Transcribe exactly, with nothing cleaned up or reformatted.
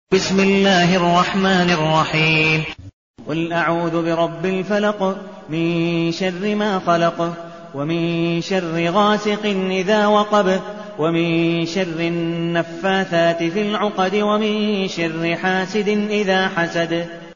بسم الله الرحمن الرحيم قل أعوذ برب الفلق من شر ما خلق ومن شر غاسق إذا وقب ومن شر النفاثات في العقد ومن شر حاسد إذا حسد